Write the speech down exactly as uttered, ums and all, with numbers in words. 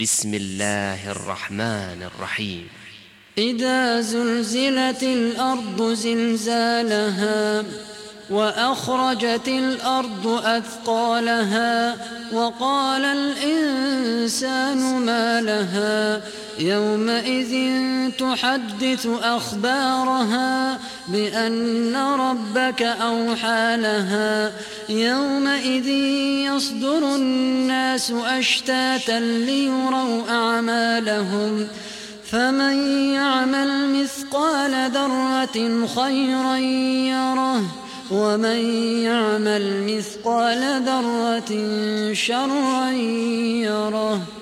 بسم الله الرحمن الرحيم. إذا زلزلت الأرض زلزالها وأخرجت الأرض أثقالها وقال الإنسان ما لها يومئذ تحدث أخبارها بأن ربك أوحى لها يومئذ يصدر الناس أشتاتا ليروا أعمالهم فمن يعمل مثقال ذرة خيرا يره ومن يعمل مثقال ذرة شرا يره.